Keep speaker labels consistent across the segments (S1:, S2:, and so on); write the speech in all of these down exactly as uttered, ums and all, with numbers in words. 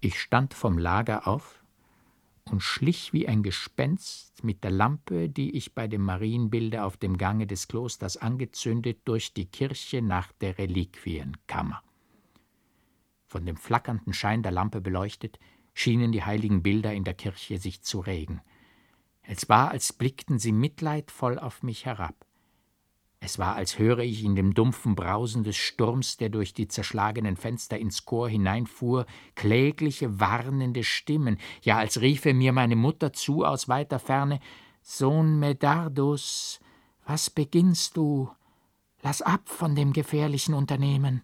S1: Ich stand vom Lager auf und schlich wie ein Gespenst mit der Lampe, die ich bei dem Marienbilde auf dem Gange des Klosters angezündet, durch die Kirche nach der Reliquienkammer. Von dem flackernden Schein der Lampe beleuchtet, schienen die heiligen Bilder in der Kirche sich zu regen. Es war, als blickten sie mitleidvoll auf mich herab. Es war, als höre ich in dem dumpfen Brausen des Sturms, der durch die zerschlagenen Fenster ins Chor hineinfuhr, klägliche, warnende Stimmen, ja, als riefe mir meine Mutter zu aus weiter Ferne: »Sohn Medardus, was beginnst du? Lass ab von dem gefährlichen Unternehmen.«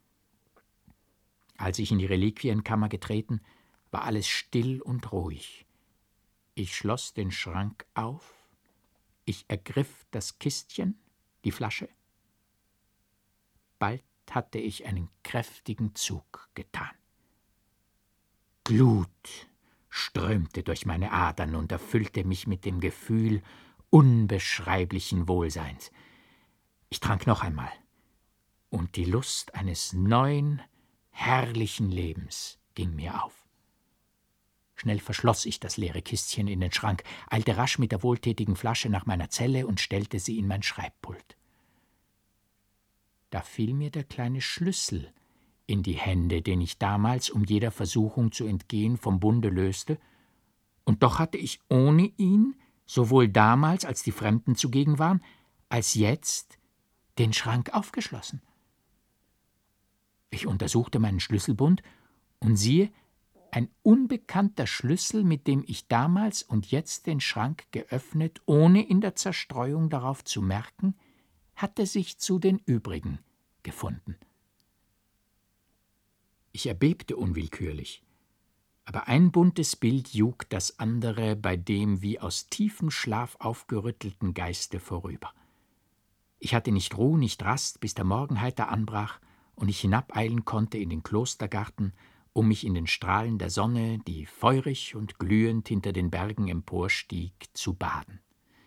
S1: Als ich in die Reliquienkammer getreten, war alles still und ruhig. Ich schloss den Schrank auf, ich ergriff das Kistchen, die Flasche. Bald hatte ich einen kräftigen Zug getan. Glut strömte durch meine Adern und erfüllte mich mit dem Gefühl unbeschreiblichen Wohlseins. Ich trank noch einmal, und die Lust eines neuen, herrlichen Lebens ging mir auf. Schnell verschloss ich das leere Kistchen in den Schrank, eilte rasch mit der wohltätigen Flasche nach meiner Zelle und stellte sie in mein Schreibpult. Da fiel mir der kleine Schlüssel in die Hände, den ich damals, um jeder Versuchung zu entgehen, vom Bunde löste, und doch hatte ich ohne ihn, sowohl damals, als die Fremden zugegen waren, als jetzt, den Schrank aufgeschlossen. Ich untersuchte meinen Schlüsselbund und siehe, ein unbekannter Schlüssel, mit dem ich damals und jetzt den Schrank geöffnet, ohne in der Zerstreuung darauf zu merken, hatte sich zu den übrigen gefunden. Ich erbebte unwillkürlich, aber ein buntes Bild jug das andere bei dem wie aus tiefem Schlaf aufgerüttelten Geiste vorüber. Ich hatte nicht Ruhe, nicht Rast, bis der Morgen heiter anbrach und ich hinabeilen konnte in den Klostergarten, um mich in den Strahlen der Sonne, die feurig und glühend hinter den Bergen emporstieg, zu baden.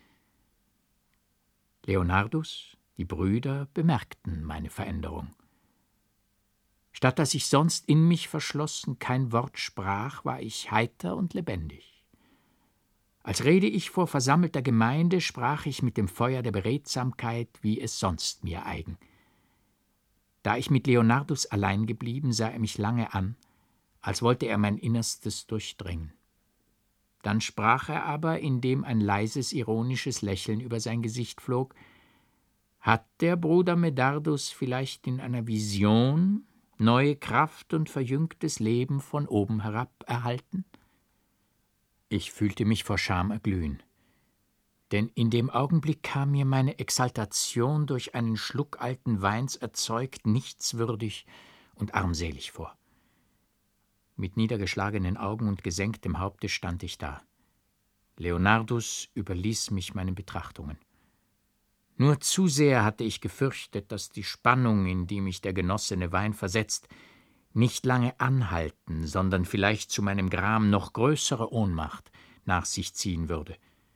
S1: Leonardus, die Brüder, bemerkten meine Veränderung. Statt dass ich sonst in mich verschlossen kein Wort sprach, war ich heiter und lebendig. Als rede ich vor versammelter Gemeinde, sprach ich mit dem Feuer der Beredsamkeit, wie es sonst mir eigen. Da ich mit Leonardus allein geblieben, sah er mich lange an, als wollte er mein Innerstes durchdringen. Dann sprach er aber, indem ein leises, ironisches Lächeln über sein Gesicht flog: »Hat der Bruder Medardus vielleicht in einer Vision neue Kraft und verjüngtes Leben von oben herab erhalten?« Ich fühlte mich vor Scham erglühen, denn in dem Augenblick kam mir meine Exaltation durch einen Schluck alten Weins erzeugt nichtswürdig und armselig vor. Mit niedergeschlagenen Augen und gesenktem Haupte stand ich da. Leonardus überließ mich meinen Betrachtungen. Nur zu sehr hatte ich gefürchtet, dass die Spannung, in die mich der genossene Wein versetzt, nicht lange anhalten, sondern vielleicht zu meinem Gram noch größere Ohnmacht nach sich ziehen würde.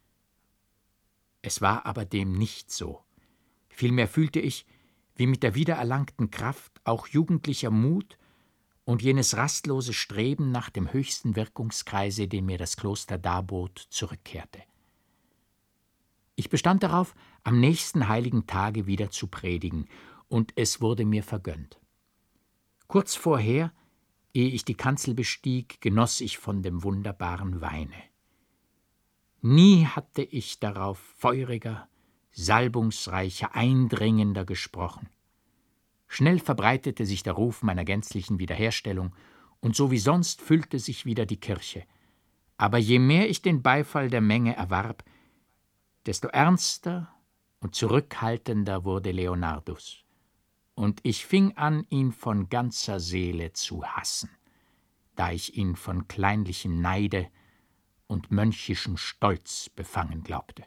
S1: Es war aber dem nicht so. Vielmehr fühlte ich, wie mit der wiedererlangten Kraft auch jugendlicher Mut und jenes rastlose Streben nach dem höchsten Wirkungskreise, den mir das Kloster darbot, zurückkehrte. Ich bestand darauf, am nächsten heiligen Tage wieder zu predigen, und es wurde mir vergönnt. Kurz vorher, ehe ich die Kanzel bestieg, genoss ich von dem wunderbaren Weine. Nie hatte ich darauf feuriger, salbungsreicher, eindringender gesprochen. Schnell verbreitete sich der Ruf meiner gänzlichen Wiederherstellung, und so wie sonst füllte sich wieder die Kirche. Aber je mehr ich den Beifall der Menge erwarb, desto ernster und zurückhaltender wurde Leonardus, und ich fing an, ihn von ganzer Seele zu hassen, da ich ihn von kleinlichem Neide und mönchischem Stolz befangen glaubte.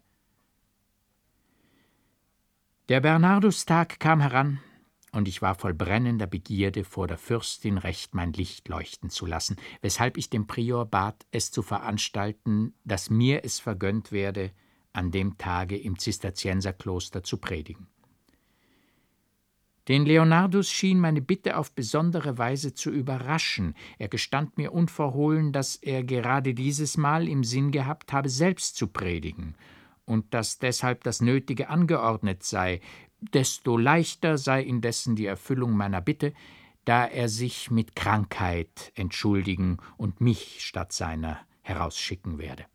S1: Der Bernardustag kam heran, und ich war voll brennender Begierde, vor der Fürstin recht mein Licht leuchten zu lassen, weshalb ich dem Prior bat, es zu veranstalten, dass mir es vergönnt werde, an dem Tage im Zisterzienserkloster zu predigen. Den Leonardus schien meine Bitte auf besondere Weise zu überraschen. Er gestand mir unverhohlen, dass er gerade dieses Mal im Sinn gehabt habe, selbst zu predigen, und dass deshalb das Nötige angeordnet sei. Desto leichter sei indessen die Erfüllung meiner Bitte, da er sich mit Krankheit entschuldigen und mich statt seiner herausschicken werde.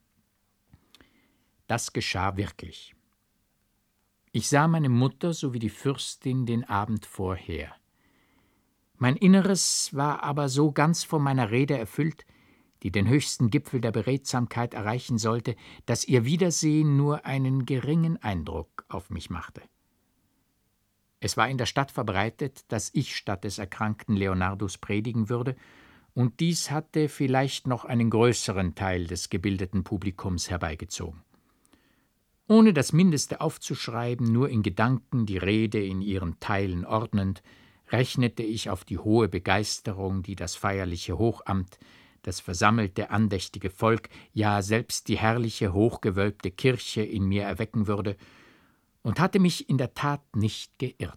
S1: Das geschah wirklich. Ich sah meine Mutter sowie die Fürstin den Abend vorher. Mein Inneres war aber so ganz von meiner Rede erfüllt, die den höchsten Gipfel der Beredsamkeit erreichen sollte, dass ihr Wiedersehen nur einen geringen Eindruck auf mich machte. Es war in der Stadt verbreitet, dass ich statt des erkrankten Leonardus predigen würde, und dies hatte vielleicht noch einen größeren Teil des gebildeten Publikums herbeigezogen. Ohne das Mindeste aufzuschreiben, nur in Gedanken die Rede in ihren Teilen ordnend, rechnete ich auf die hohe Begeisterung, die das feierliche Hochamt, das versammelte andächtige Volk, ja selbst die herrliche, hochgewölbte Kirche in mir erwecken würde, und hatte mich in der Tat nicht geirrt.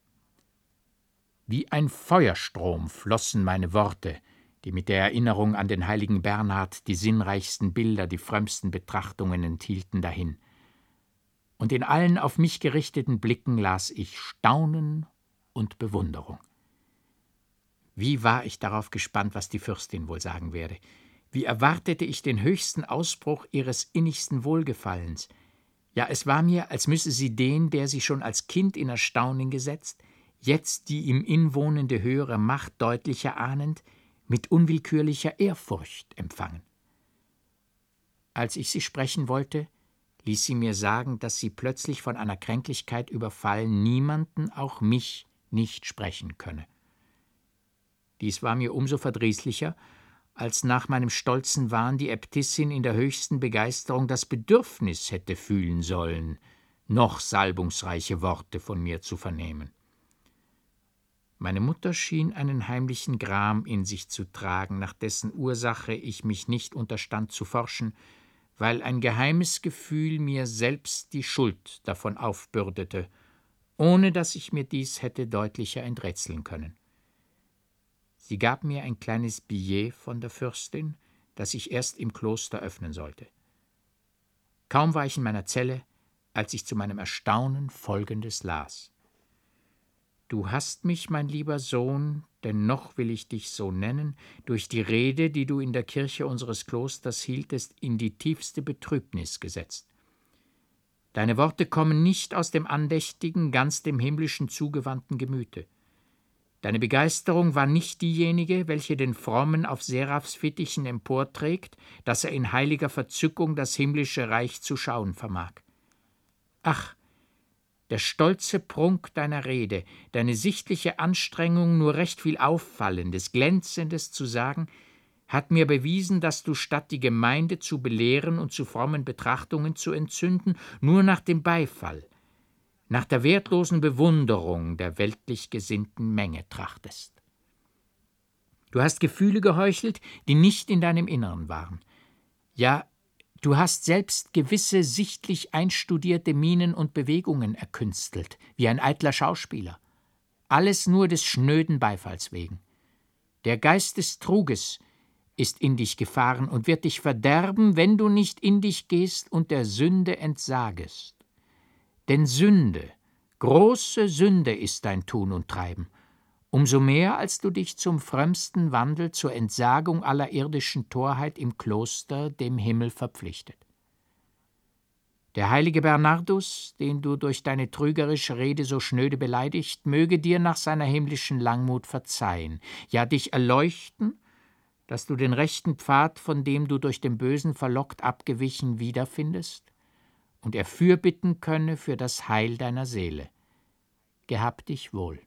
S1: Wie ein Feuerstrom flossen meine Worte, die mit der Erinnerung an den heiligen Bernhard die sinnreichsten Bilder, die frömmsten Betrachtungen enthielten, dahin. Und in allen auf mich gerichteten Blicken las ich Staunen und Bewunderung. Wie war ich darauf gespannt, was die Fürstin wohl sagen werde. Wie erwartete ich den höchsten Ausbruch ihres innigsten Wohlgefallens. Ja, es war mir, als müsse sie den, der sie schon als Kind in Erstaunen gesetzt, jetzt die ihm inwohnende höhere Macht deutlicher ahnend, mit unwillkürlicher Ehrfurcht empfangen. Als ich sie sprechen wollte, ließ sie mir sagen, dass sie plötzlich von einer Kränklichkeit überfallen, niemanden, auch mich, nicht sprechen könne. Dies war mir umso verdrießlicher, als nach meinem stolzen Wahn die Äbtissin in der höchsten Begeisterung das Bedürfnis hätte fühlen sollen, noch salbungsreiche Worte von mir zu vernehmen. Meine Mutter schien einen heimlichen Gram in sich zu tragen, nach dessen Ursache ich mich nicht unterstand zu forschen, weil ein geheimes Gefühl mir selbst die Schuld davon aufbürdete, ohne dass ich mir dies hätte deutlicher enträtseln können. Sie gab mir ein kleines Billet von der Fürstin, das ich erst im Kloster öffnen sollte. Kaum war ich in meiner Zelle, als ich zu meinem Erstaunen Folgendes las: »Du hast mich, mein lieber Sohn, denn noch will ich dich so nennen, durch die Rede, die du in der Kirche unseres Klosters hieltest, in die tiefste Betrübnis gesetzt. Deine Worte kommen nicht aus dem andächtigen, ganz dem Himmlischen zugewandten Gemüte. Deine Begeisterung war nicht diejenige, welche den Frommen auf Seraphs Fittichen emporträgt, dass er in heiliger Verzückung das himmlische Reich zu schauen vermag. Ach, der stolze Prunk deiner Rede, deine sichtliche Anstrengung, nur recht viel Auffallendes, Glänzendes zu sagen, hat mir bewiesen, dass du statt die Gemeinde zu belehren und zu frommen Betrachtungen zu entzünden, nur nach dem Beifall, nach der wertlosen Bewunderung der weltlich gesinnten Menge trachtest. Du hast Gefühle geheuchelt, die nicht in deinem Inneren waren. Ja, du hast selbst gewisse sichtlich einstudierte Mienen und Bewegungen erkünstelt, wie ein eitler Schauspieler. Alles nur des schnöden Beifalls wegen. Der Geist des Truges ist in dich gefahren und wird dich verderben, wenn du nicht in dich gehst und der Sünde entsagest. Denn Sünde, große Sünde ist dein Tun und Treiben, umso mehr, als du dich zum frömmsten Wandel, zur Entsagung aller irdischen Torheit im Kloster dem Himmel verpflichtet. Der heilige Bernardus, den du durch deine trügerische Rede so schnöde beleidigt, möge dir nach seiner himmlischen Langmut verzeihen, ja dich erleuchten, dass du den rechten Pfad, von dem du durch den Bösen verlockt abgewichen, wiederfindest und er fürbitten könne für das Heil deiner Seele. Gehab dich wohl.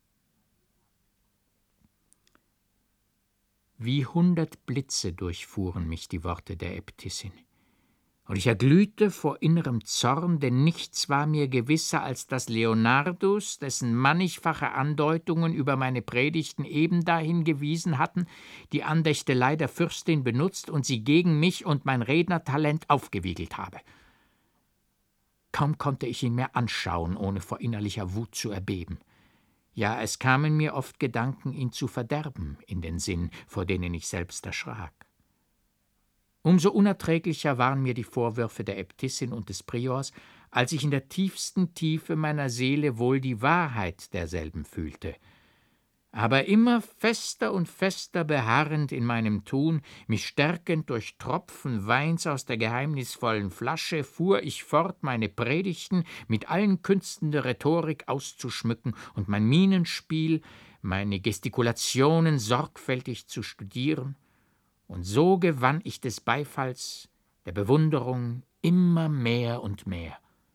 S1: Wie hundert Blitze durchfuhren mich die Worte der Äbtissin. Und ich erglühte vor innerem Zorn, denn nichts war mir gewisser, als dass Leonardus, dessen mannigfache Andeutungen über meine Predigten eben dahin gewiesen hatten, die Andächtelei der Fürstin benutzt und sie gegen mich und mein Rednertalent aufgewiegelt habe. Kaum konnte ich ihn mehr anschauen, ohne vor innerlicher Wut zu erbeben. Ja, es kamen mir oft Gedanken, ihn zu verderben, in den Sinn, vor denen ich selbst erschrak. Umso unerträglicher waren mir die Vorwürfe der Äbtissin und des Priors, als ich in der tiefsten Tiefe meiner Seele wohl die Wahrheit derselben fühlte. Aber immer fester und fester beharrend in meinem Tun, mich stärkend durch Tropfen Weins aus der geheimnisvollen Flasche, fuhr ich fort, meine Predigten mit allen Künsten der Rhetorik auszuschmücken und mein Mienenspiel, meine Gestikulationen sorgfältig zu studieren, und so gewann ich des Beifalls, der Bewunderung immer mehr und mehr.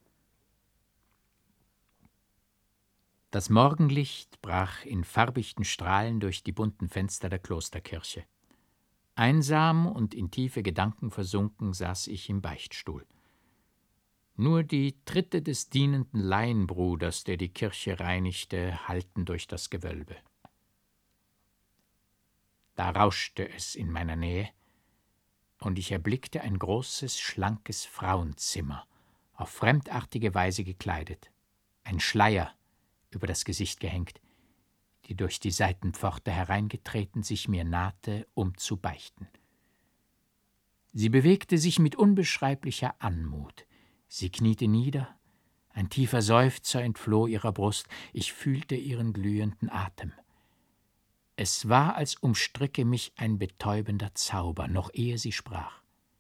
S1: Das Morgenlicht brach in farbichten Strahlen durch die bunten Fenster der Klosterkirche. Einsam und in tiefe Gedanken versunken saß ich im Beichtstuhl. Nur die Tritte des dienenden Laienbruders, der die Kirche reinigte, hallten durch das Gewölbe. Da rauschte es in meiner Nähe, und ich erblickte ein großes, schlankes Frauenzimmer, auf fremdartige Weise gekleidet, ein Schleier über das Gesicht gehängt, die durch die Seitenpforte hereingetreten sich mir nahte, um zu beichten. Sie bewegte sich mit unbeschreiblicher Anmut. Sie kniete nieder, ein tiefer Seufzer entfloh ihrer Brust, ich fühlte ihren glühenden Atem. Es war, als umstricke mich ein betäubender Zauber, noch ehe sie sprach.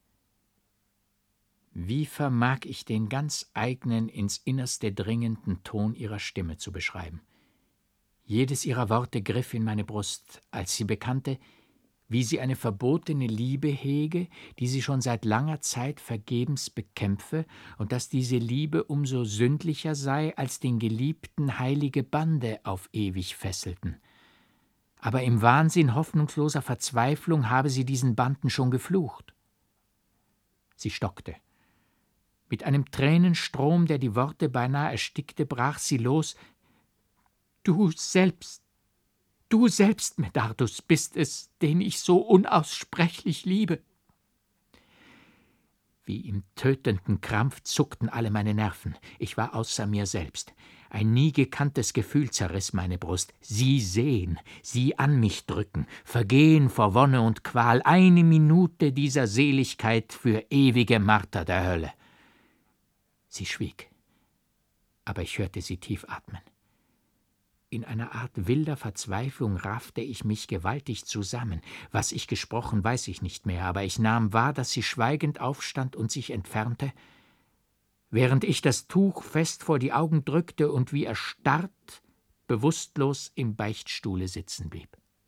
S1: Wie vermag ich den ganz eigenen, ins Innerste dringenden Ton ihrer Stimme zu beschreiben? Jedes ihrer Worte griff in meine Brust, als sie bekannte, wie sie eine verbotene Liebe hege, die sie schon seit langer Zeit vergebens bekämpfe, und dass diese Liebe umso sündlicher sei, als den Geliebten heilige Bande auf ewig fesselten. Aber im Wahnsinn hoffnungsloser Verzweiflung habe sie diesen Banden schon geflucht. Sie stockte. Mit einem Tränenstrom, der die Worte beinahe erstickte, brach sie los: »Du selbst, du selbst, Medardus, bist es, den ich so unaussprechlich liebe.« Wie im tötenden Krampf zuckten alle meine Nerven. Ich war außer mir selbst. Ein nie gekanntes Gefühl zerriss meine Brust. Sie sehen, sie an mich drücken, vergehen vor Wonne und Qual, eine Minute dieser Seligkeit für ewige Marter der Hölle. Sie schwieg, aber ich hörte sie tief atmen. In einer Art wilder Verzweiflung raffte ich mich gewaltig zusammen. Was ich gesprochen, weiß ich nicht mehr, aber ich nahm wahr, dass sie schweigend aufstand und sich entfernte, während ich das Tuch fest vor die Augen drückte und wie erstarrt, bewusstlos im Beichtstuhle sitzen blieb.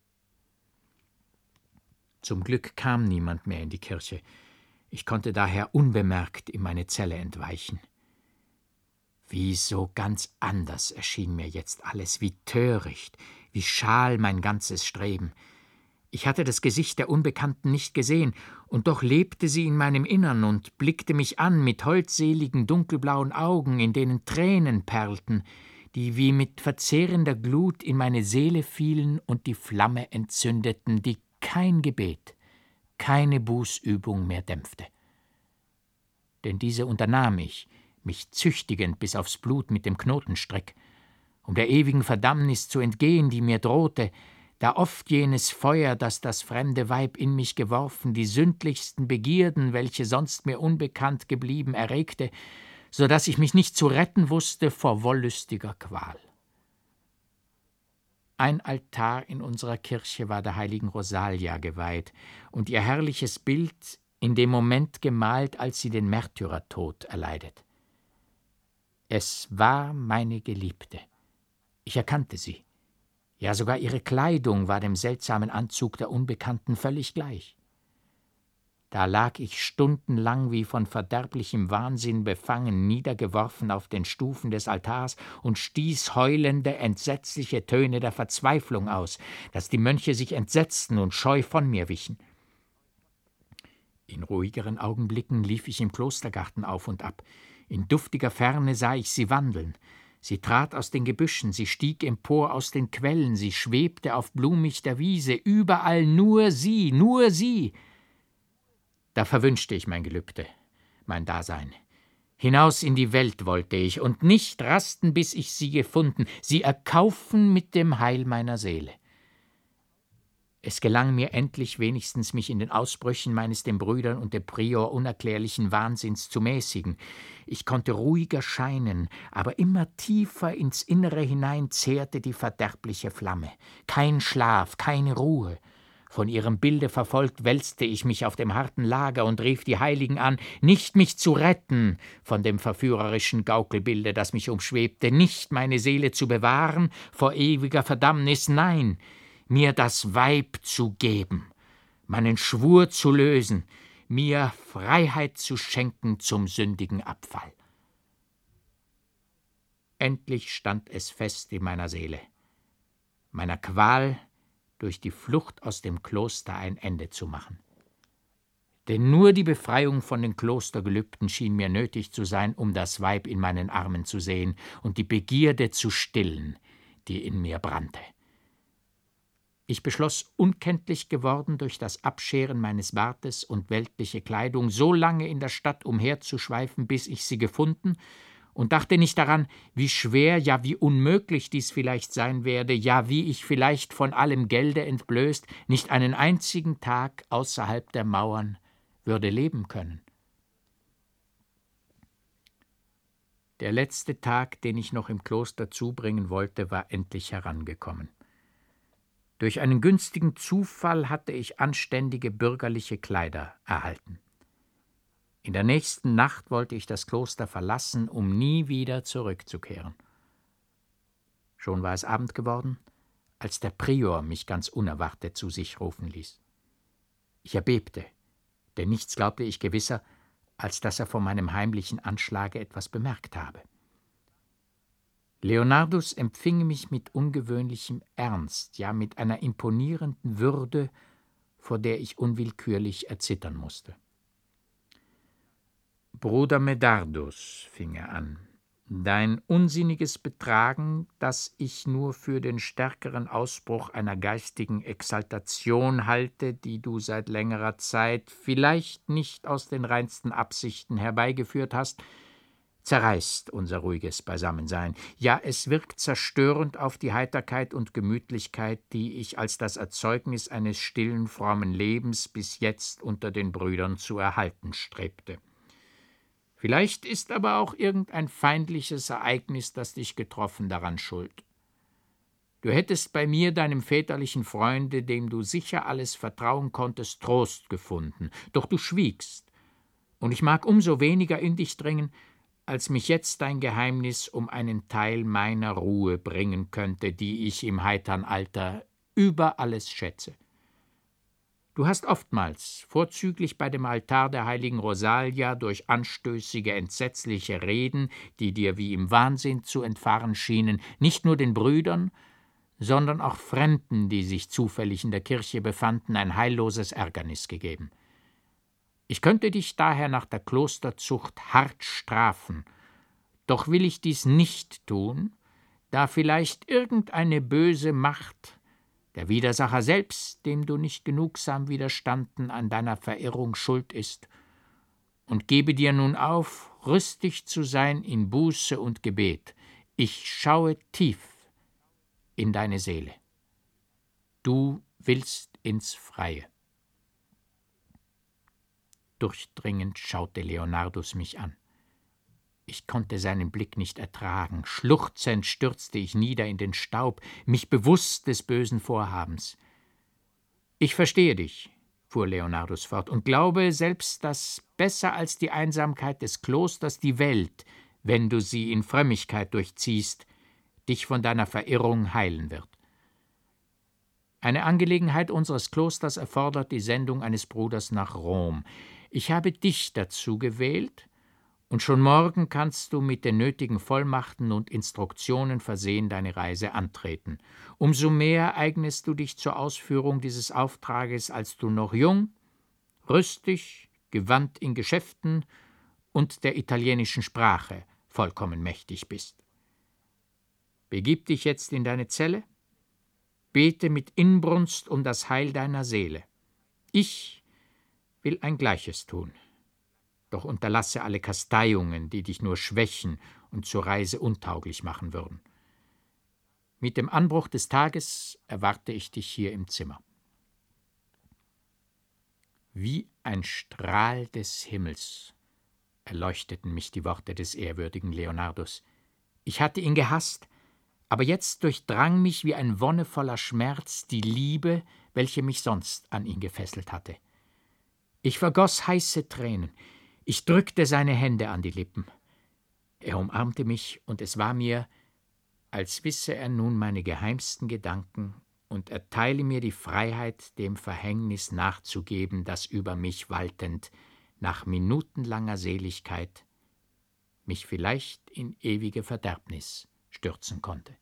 S1: Zum Glück kam niemand mehr in die Kirche. Ich konnte daher unbemerkt in meine Zelle entweichen. Wie so ganz anders erschien mir jetzt alles, wie töricht, wie schal mein ganzes Streben. Ich hatte das Gesicht der Unbekannten nicht gesehen, und doch lebte sie in meinem Innern und blickte mich an mit holdseligen, dunkelblauen Augen, in denen Tränen perlten, die wie mit verzehrender Glut in meine Seele fielen und die Flamme entzündeten, die kein Gebet, keine Bußübung mehr dämpfte. Denn diese unternahm ich, mich züchtigend bis aufs Blut mit dem Knotenstrick, um der ewigen Verdammnis zu entgehen, die mir drohte, da oft jenes Feuer, das das fremde Weib in mich geworfen, die sündlichsten Begierden, welche sonst mir unbekannt geblieben, erregte, so daß ich mich nicht zu retten wusste vor wollüstiger Qual. Ein Altar in unserer Kirche war der heiligen Rosalia geweiht, und ihr herrliches Bild in dem Moment gemalt, als sie den Märtyrertod erleidet. Es war meine Geliebte. Ich erkannte sie. Ja, sogar ihre Kleidung war dem seltsamen Anzug der Unbekannten völlig gleich. Da lag ich stundenlang wie von verderblichem Wahnsinn befangen, niedergeworfen auf den Stufen des Altars und stieß heulende, entsetzliche Töne der Verzweiflung aus, dass die Mönche sich entsetzten und scheu von mir wichen. In ruhigeren Augenblicken lief ich im Klostergarten auf und ab. In duftiger Ferne sah ich sie wandeln. Sie trat aus den Gebüschen, sie stieg empor aus den Quellen, sie schwebte auf blumichter Wiese, überall nur sie, nur sie. Da verwünschte ich mein Gelübde, mein Dasein. Hinaus in die Welt wollte ich, und nicht rasten, bis ich sie gefunden, sie erkaufen mit dem Heil meiner Seele. Es gelang mir endlich wenigstens, mich in den Ausbrüchen meines den Brüdern und dem Prior unerklärlichen Wahnsinns zu mäßigen. Ich konnte ruhiger scheinen, aber immer tiefer ins Innere hinein zehrte die verderbliche Flamme. Kein Schlaf, keine Ruhe. Von ihrem Bilde verfolgt wälzte ich mich auf dem harten Lager und rief die Heiligen an, nicht mich zu retten von dem verführerischen Gaukelbilde, das mich umschwebte, nicht meine Seele zu bewahren vor ewiger Verdammnis, nein, mir das Weib zu geben, meinen Schwur zu lösen, mir Freiheit zu schenken zum sündigen Abfall. Endlich stand es fest in meiner Seele, meiner Qual durch die Flucht aus dem Kloster ein Ende zu machen. Denn nur die Befreiung von den Klostergelübden schien mir nötig zu sein, um das Weib in meinen Armen zu sehen und die Begierde zu stillen, die in mir brannte. Ich beschloss, unkenntlich geworden durch das Abscheren meines Bartes und weltliche Kleidung, so lange in der Stadt umherzuschweifen, bis ich sie gefunden, und dachte nicht daran, wie schwer, ja wie unmöglich dies vielleicht sein werde, ja wie ich vielleicht von allem Gelde entblößt, nicht einen einzigen Tag außerhalb der Mauern würde leben können. Der letzte Tag, den ich noch im Kloster zubringen wollte, war endlich herangekommen. Durch einen günstigen Zufall hatte ich anständige bürgerliche Kleider erhalten. In der nächsten Nacht wollte ich das Kloster verlassen, um nie wieder zurückzukehren. Schon war es Abend geworden, als der Prior mich ganz unerwartet zu sich rufen ließ. Ich erbebte, denn nichts glaubte ich gewisser, als dass er von meinem heimlichen Anschlage etwas bemerkt habe. Leonardus empfing mich mit ungewöhnlichem Ernst, ja mit einer imponierenden Würde, vor der ich unwillkürlich erzittern musste. »Bruder Medardus«, fing er an, »dein unsinniges Betragen, das ich nur für den stärkeren Ausbruch einer geistigen Exaltation halte, die du seit längerer Zeit vielleicht nicht aus den reinsten Absichten herbeigeführt hast, zerreißt unser ruhiges Beisammensein. Ja, es wirkt zerstörend auf die Heiterkeit und Gemütlichkeit, die ich als das Erzeugnis eines stillen, frommen Lebens bis jetzt unter den Brüdern zu erhalten strebte. Vielleicht ist aber auch irgendein feindliches Ereignis, das dich getroffen, daran schuld. Du hättest bei mir, deinem väterlichen Freunde, dem du sicher alles vertrauen konntest, Trost gefunden, doch du schwiegst, und ich mag umso weniger in dich dringen, als mich jetzt dein Geheimnis um einen Teil meiner Ruhe bringen könnte, die ich im heitern Alter über alles schätze. Du hast oftmals, vorzüglich bei dem Altar der heiligen Rosalia, durch anstößige, entsetzliche Reden, die dir wie im Wahnsinn zu entfahren schienen, nicht nur den Brüdern, sondern auch Fremden, die sich zufällig in der Kirche befanden, ein heilloses Ärgernis gegeben. Ich könnte dich daher nach der Klosterzucht hart strafen, doch will ich dies nicht tun, da vielleicht irgendeine böse Macht, der Widersacher selbst, dem du nicht genugsam widerstanden, an deiner Verirrung schuld ist, und gebe dir nun auf, rüstig zu sein in Buße und Gebet. Ich schaue tief in deine Seele. Du willst ins Freie. Durchdringend schaute Leonardus mich an. Ich konnte seinen Blick nicht ertragen. Schluchzend stürzte ich nieder in den Staub, mich bewusst des bösen Vorhabens. »Ich verstehe dich«, fuhr Leonardus fort, »und glaube selbst, dass besser als die Einsamkeit des Klosters die Welt, wenn du sie in Frömmigkeit durchziehst, dich von deiner Verirrung heilen wird. Eine Angelegenheit unseres Klosters erfordert die Sendung eines Bruders nach Rom. Ich habe dich dazu gewählt, und schon morgen kannst du mit den nötigen Vollmachten und Instruktionen versehen deine Reise antreten. Umso mehr eignest du dich zur Ausführung dieses Auftrages, als du noch jung, rüstig, gewandt in Geschäften und der italienischen Sprache vollkommen mächtig bist. Begib dich jetzt in deine Zelle, bete mit Inbrunst um das Heil deiner Seele. Ich will ein Gleiches tun. doch unterlasse alle Kasteiungen, die dich nur schwächen und zur Reise untauglich machen würden. Mit dem Anbruch des Tages erwarte ich dich hier im Zimmer.« Wie ein Strahl des Himmels erleuchteten mich die Worte des ehrwürdigen Leonardus. Ich hatte ihn gehasst, aber jetzt durchdrang mich wie ein wonnevoller Schmerz die Liebe, welche mich sonst an ihn gefesselt hatte. Ich vergoss heiße Tränen, ich drückte seine Hände an die Lippen. Er umarmte mich, und es war mir, als wisse er nun meine geheimsten Gedanken und erteile mir die Freiheit, dem Verhängnis nachzugeben, das über mich waltend, nach minutenlanger Seligkeit, mich vielleicht in ewige Verderbnis stürzen konnte.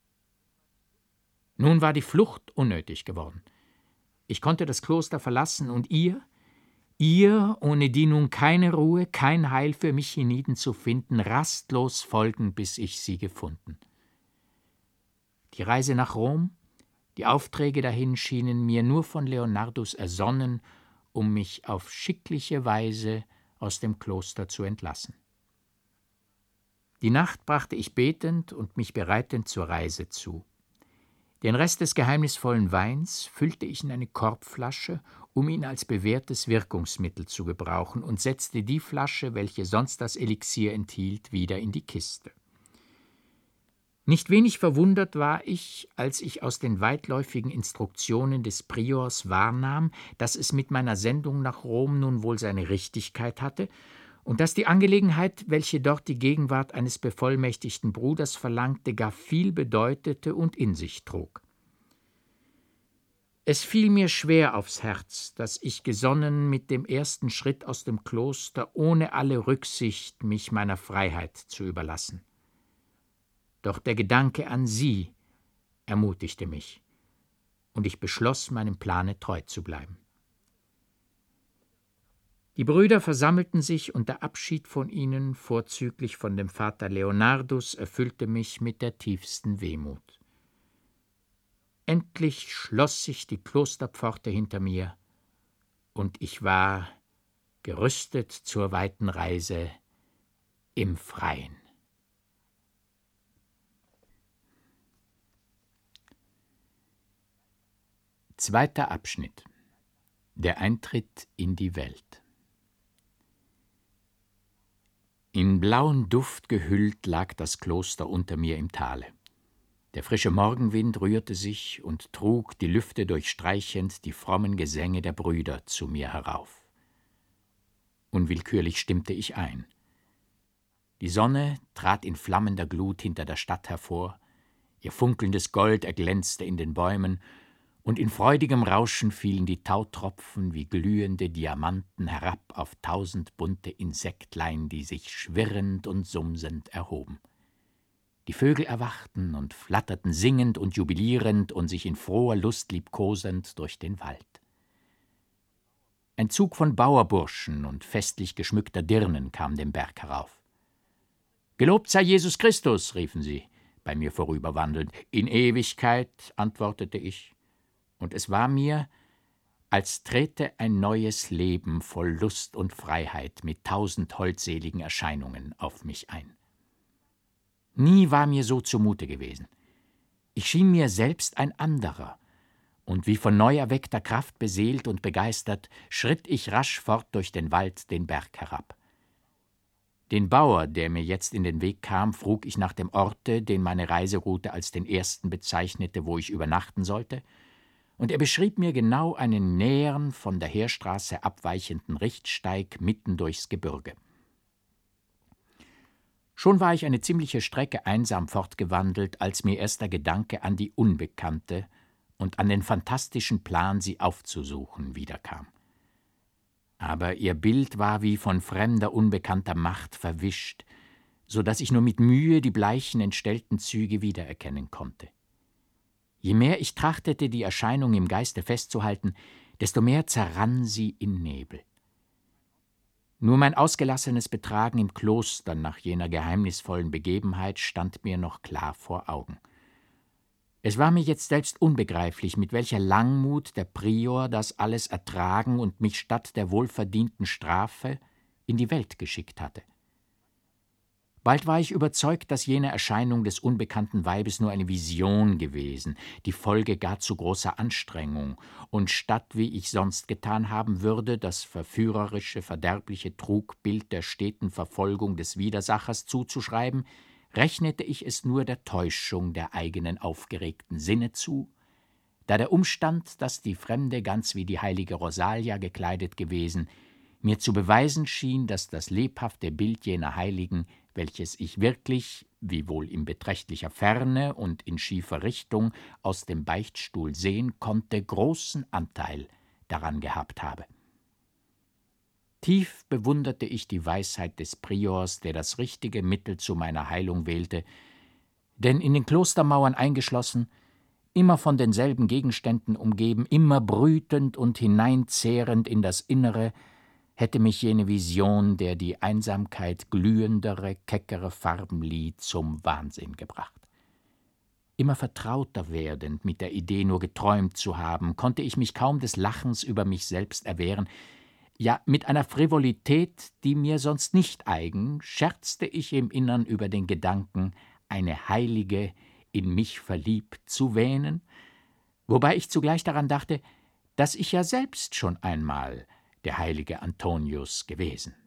S1: Nun war die Flucht unnötig geworden. Ich konnte das Kloster verlassen und ihr, ihr, ohne die nun keine Ruhe, kein Heil für mich hienieden zu finden, rastlos folgen, bis ich sie gefunden. Die Reise nach Rom, die Aufträge dahin schienen mir nur von Leonardus ersonnen, um mich auf schickliche Weise aus dem Kloster zu entlassen. Die Nacht brachte ich betend und mich bereitend zur Reise zu. Den Rest des geheimnisvollen Weins füllte ich in eine Korbflasche, um ihn als bewährtes Wirkungsmittel zu gebrauchen, und setzte die Flasche, welche sonst das Elixier enthielt, wieder in die Kiste. Nicht wenig verwundert war ich, als ich aus den weitläufigen Instruktionen des Priors wahrnahm, dass es mit meiner Sendung nach Rom nun wohl seine Richtigkeit hatte und dass die Angelegenheit, welche dort die Gegenwart eines bevollmächtigten Bruders verlangte, gar viel bedeutete und in sich trug. Es fiel mir schwer aufs Herz, dass ich gesonnen, mit dem ersten Schritt aus dem Kloster ohne alle Rücksicht mich meiner Freiheit zu überlassen. Doch der Gedanke an sie ermutigte mich, und ich beschloss, meinem Plane treu zu bleiben. Die Brüder versammelten sich, und der Abschied von ihnen, vorzüglich von dem Vater Leonardus, erfüllte mich mit der tiefsten Wehmut. Endlich schloss sich die Klosterpforte hinter mir, und ich war gerüstet zur weiten Reise im Freien. Zweiter Abschnitt. Der Eintritt in die Welt. In blauen Duft gehüllt lag das Kloster unter mir im Tale. Der frische Morgenwind rührte sich und trug, die Lüfte durchstreichend, die frommen Gesänge der Brüder zu mir herauf. Unwillkürlich stimmte ich ein. Die Sonne trat in flammender Glut hinter der Stadt hervor, ihr funkelndes Gold erglänzte in den Bäumen, und in freudigem Rauschen fielen die Tautropfen wie glühende Diamanten herab auf tausend bunte Insektlein, die sich schwirrend und sumsend erhoben. Die Vögel erwachten und flatterten singend und jubilierend und sich in froher Lust liebkosend durch den Wald. Ein Zug von Bauerburschen und festlich geschmückter Dirnen kam den Berg herauf. »Gelobt sei Jesus Christus«, riefen sie, bei mir vorüberwandelnd. »In Ewigkeit«, antwortete ich, und es war mir, als trete ein neues Leben voll Lust und Freiheit mit tausend holdseligen Erscheinungen auf mich ein. Nie war mir so zumute gewesen. Ich schien mir selbst ein anderer, und wie von neu erweckter Kraft beseelt und begeistert, schritt ich rasch fort durch den Wald den Berg herab. Den Bauer, der mir jetzt in den Weg kam, frug ich nach dem Orte, den meine Reiseroute als den ersten bezeichnete, wo ich übernachten sollte, und er beschrieb mir genau einen näheren, von der Heerstraße abweichenden Richtsteig mitten durchs Gebirge. Schon war ich eine ziemliche Strecke einsam fortgewandelt, als mir erst der Gedanke an die Unbekannte und an den fantastischen Plan, sie aufzusuchen, wiederkam. Aber ihr Bild war wie von fremder, unbekannter Macht verwischt, so daß ich nur mit Mühe die bleichen, entstellten Züge wiedererkennen konnte. Je mehr ich trachtete, die Erscheinung im Geiste festzuhalten, desto mehr zerrann sie in Nebel. Nur mein ausgelassenes Betragen im Kloster nach jener geheimnisvollen Begebenheit stand mir noch klar vor Augen. Es war mir jetzt selbst unbegreiflich, mit welcher Langmut der Prior das alles ertragen und mich statt der wohlverdienten Strafe in die Welt geschickt hatte. Bald war ich überzeugt, dass jene Erscheinung des unbekannten Weibes nur eine Vision gewesen, die Folge gar zu großer Anstrengung, und statt, wie ich sonst getan haben würde, das verführerische, verderbliche Trugbild der steten Verfolgung des Widersachers zuzuschreiben, rechnete ich es nur der Täuschung der eigenen aufgeregten Sinne zu, da der Umstand, dass die Fremde ganz wie die heilige Rosalia gekleidet gewesen, mir zu beweisen schien, dass das lebhafte Bild jener Heiligen, welches ich wirklich, wiewohl in beträchtlicher Ferne und in schiefer Richtung, aus dem Beichtstuhl sehen konnte, großen Anteil daran gehabt habe. Tief bewunderte ich die Weisheit des Priors, der das richtige Mittel zu meiner Heilung wählte, denn in den Klostermauern eingeschlossen, immer von denselben Gegenständen umgeben, immer brütend und hineinzehrend in das Innere, hätte mich jene Vision, der die Einsamkeit glühendere, keckere Farben lieh, zum Wahnsinn gebracht. Immer vertrauter werdend mit der Idee, nur geträumt zu haben, konnte ich mich kaum des Lachens über mich selbst erwehren. Ja, mit einer Frivolität, die mir sonst nicht eigen, scherzte ich im Innern über den Gedanken, eine Heilige in mich verliebt zu wähnen, wobei ich zugleich daran dachte, dass ich ja selbst schon einmal der heilige Antonius gewesen.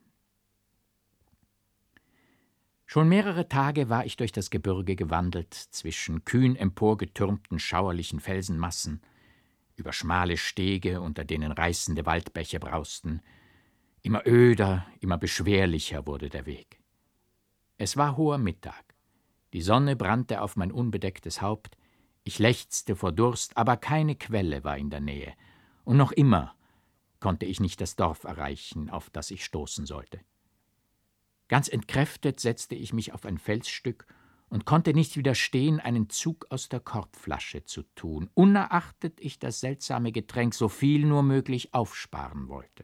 S1: Schon mehrere Tage war ich durch das Gebirge gewandelt, zwischen kühn emporgetürmten, schauerlichen Felsenmassen, über schmale Stege, unter denen reißende Waldbäche brausten. Immer öder, immer beschwerlicher wurde der Weg. Es war hoher Mittag. Die Sonne brannte auf mein unbedecktes Haupt. Ich lechzte vor Durst, aber keine Quelle war in der Nähe. Und noch immer konnte ich nicht das Dorf erreichen, auf das ich stoßen sollte. Ganz entkräftet setzte ich mich auf ein Felsstück und konnte nicht widerstehen, einen Zug aus der Korbflasche zu tun, unerachtet ich das seltsame Getränk so viel nur möglich aufsparen wollte.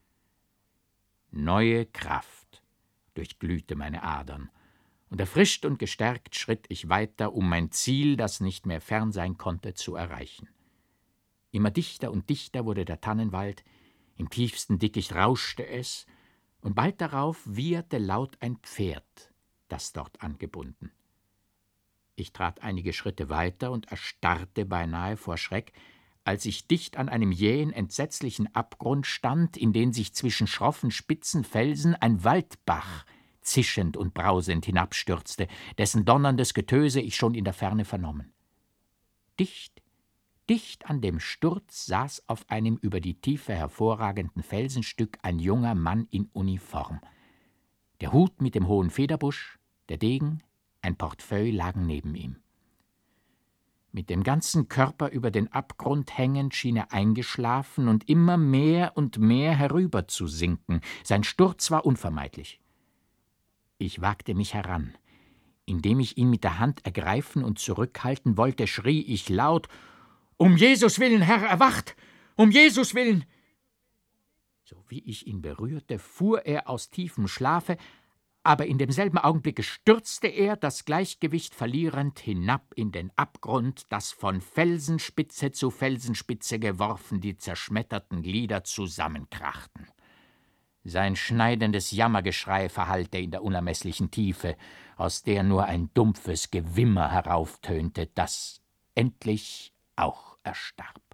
S1: Neue Kraft durchglühte meine Adern, und erfrischt und gestärkt schritt ich weiter, um mein Ziel, das nicht mehr fern sein konnte, zu erreichen. Immer dichter und dichter wurde der Tannenwald, im tiefsten Dickicht rauschte es, und bald darauf wieherte laut ein Pferd, das dort angebunden. Ich trat einige Schritte weiter und erstarrte beinahe vor Schreck, als ich dicht an einem jähen, entsetzlichen Abgrund stand, in den sich zwischen schroffen, spitzen Felsen ein Waldbach zischend und brausend hinabstürzte, dessen donnerndes Getöse ich schon in der Ferne vernommen. Dicht, dicht an dem Sturz saß auf einem über die Tiefe hervorragenden Felsenstück ein junger Mann in Uniform. Der Hut mit dem hohen Federbusch, der Degen, ein Portefeuille lagen neben ihm. Mit dem ganzen Körper über den Abgrund hängend schien er eingeschlafen und immer mehr und mehr herüber zu sinken. Sein Sturz war unvermeidlich. Ich wagte mich heran. Indem ich ihn mit der Hand ergreifen und zurückhalten wollte, schrie ich laut: »Um Jesus willen, Herr, erwacht! Um Jesus willen!« So wie ich ihn berührte, fuhr er aus tiefem Schlafe, aber in demselben Augenblicke stürzte er, das Gleichgewicht verlierend, hinab in den Abgrund, daß von Felsenspitze zu Felsenspitze geworfen die zerschmetterten Glieder zusammenkrachten. Sein schneidendes Jammergeschrei verhallte in der unermeßlichen Tiefe, aus der nur ein dumpfes Gewimmer herauftönte, das endlich auch erstarb.